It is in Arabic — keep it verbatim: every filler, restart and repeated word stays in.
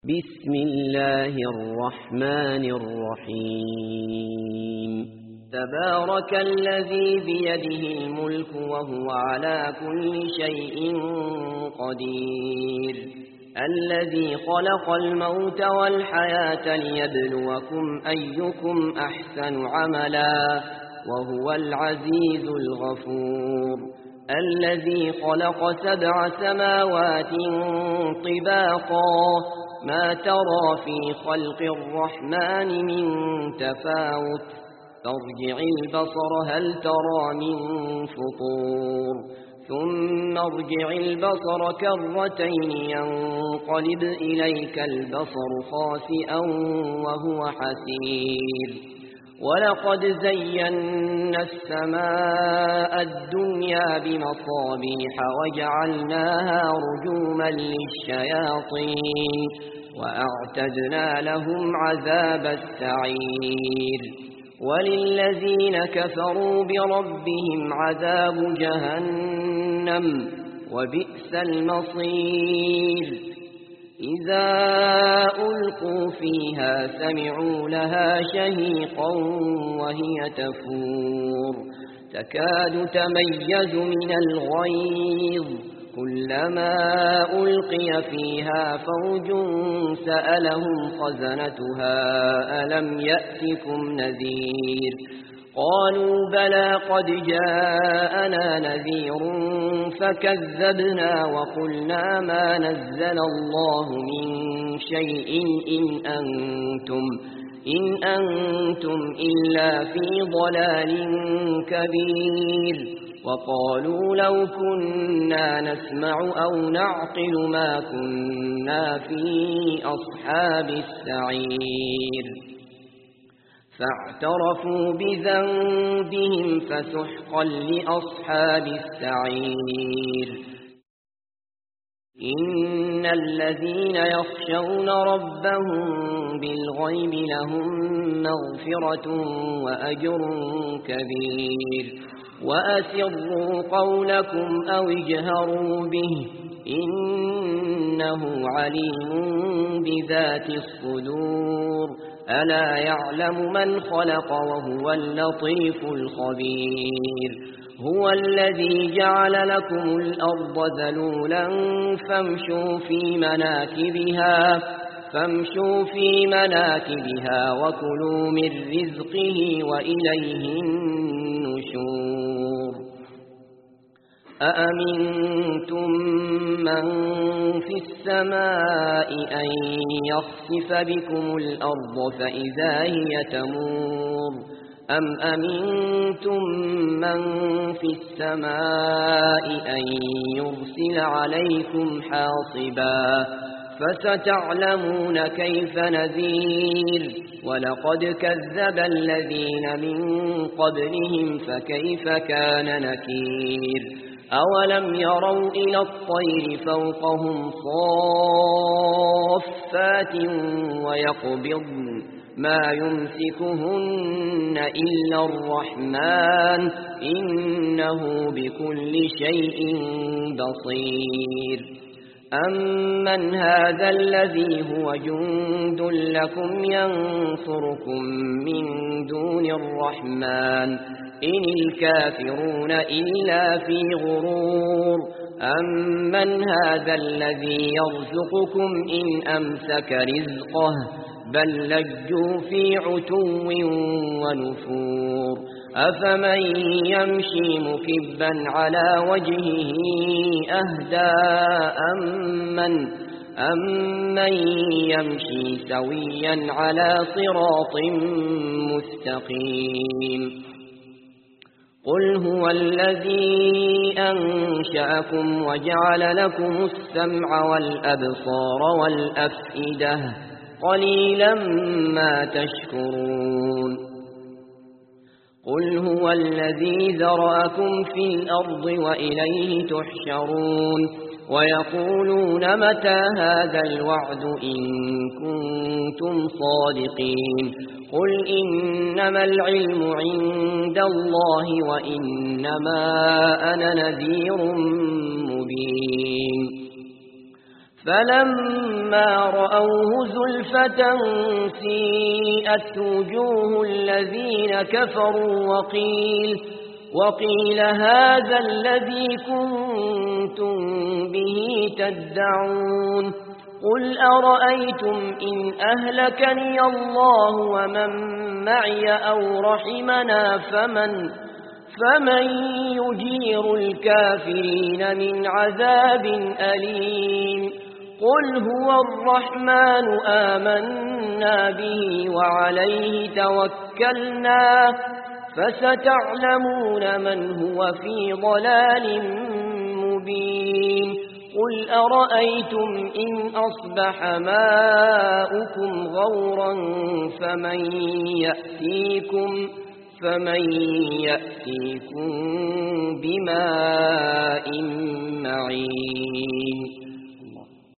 بسم الله الرحمن الرحيم تبارك الذي بيده الملك وهو على كل شيء قدير الذي خلق الموت والحياة ليبلوكم أيكم أحسن عملا وهو العزيز الغفور الذي خلق سبع سماوات طباقا ما ترى في خلق الرحمن من تفاوت فارجع البصر هل ترى من فطور ثم ارجع البصر كرتين ينقلب إليك البصر خاسئا وهو حسير ولقد زينا السماء الدنيا بمصابيح وجعلناها رجوما للشياطين وأعتدنا لهم عذاب السعير وللذين كفروا بربهم عذاب جهنم وبئس المصير إذا ألقوا فيها سمعوا لها شهيقا وهي تفور تكاد تميز من الغيظ كلما ألقي فيها فوج سألهم خزنتها ألم يأتكم نذير قالوا بلى قد جاءنا نذير فكذبنا وقلنا ما نزل الله من شيء إن أنتم, إن أنتم إلا في ضلال كبير وقالوا لو كنا نسمع أو نعقل ما كنا في أصحاب السعير فاعترفوا بذنبهم فسحقا لأصحاب السعير إن الذين يخشون ربهم بالغيب لهم مغفرة وأجر كبير وأسروا قولكم أو اجهروا به إنه عليم بذات الصدور ألا يعلم من خلق وهو اللطيف الخبير هو الذي جعل لكم الأرض ذلولا فامشوا في مناكبها فامشوا في مناكبها وكلوا من رزقه وإليه النشور أأمنتم من في السماء أن يخسف بكم الأرض فإذا هي تمور أم أمنتم من في السماء أن يرسل عليكم حاصبا فستعلمون كيف نذير ولقد كذب الذين من قبلهم فكيف كان نكير أولم يروا إلى الطير فوقهم صافات ويقبضن ما يمسكهن إلا الرحمن إنه بكل شيء بصير أمن هذا الذي هو جند لكم ينصركم من دون الرحمن إن الكافرون إلا في غرور أمن هذا الذي يرزقكم إن أمسك رزقه بل لجوا في عتو ونفور أفمن يمشي مكبا على وجهه أهدى أمن, أمن يمشي سويا على صراط مستقيم قل هو الذي أنشأكم وجعل لكم السمع والأبصار والأفئدة قليلا ما تشكرون قل هو الذي ذرأكم في الأرض وإليه تحشرون ويقولون متى هذا الوعد إن كنتم صادقين قل إنما العلم عند الله وإنما أنا نذير مبين فلما رأوه زلفة سيئت وجوه الذين كفروا وقيل, وقيل هذا الذي كنتم به تدعون قل أرأيتم إن أهلكني الله ومن معي أو رحمنا فمن, فمن يجير الكافرين من عذاب أليم قل هو الرحمن آمنا به وعليه توكلنا فستعلمون من هو في ضلال مبين قل أرأيتم إن أصبح ماؤكم غورا فمن يأتيكم, فمن يأتيكم بماء معين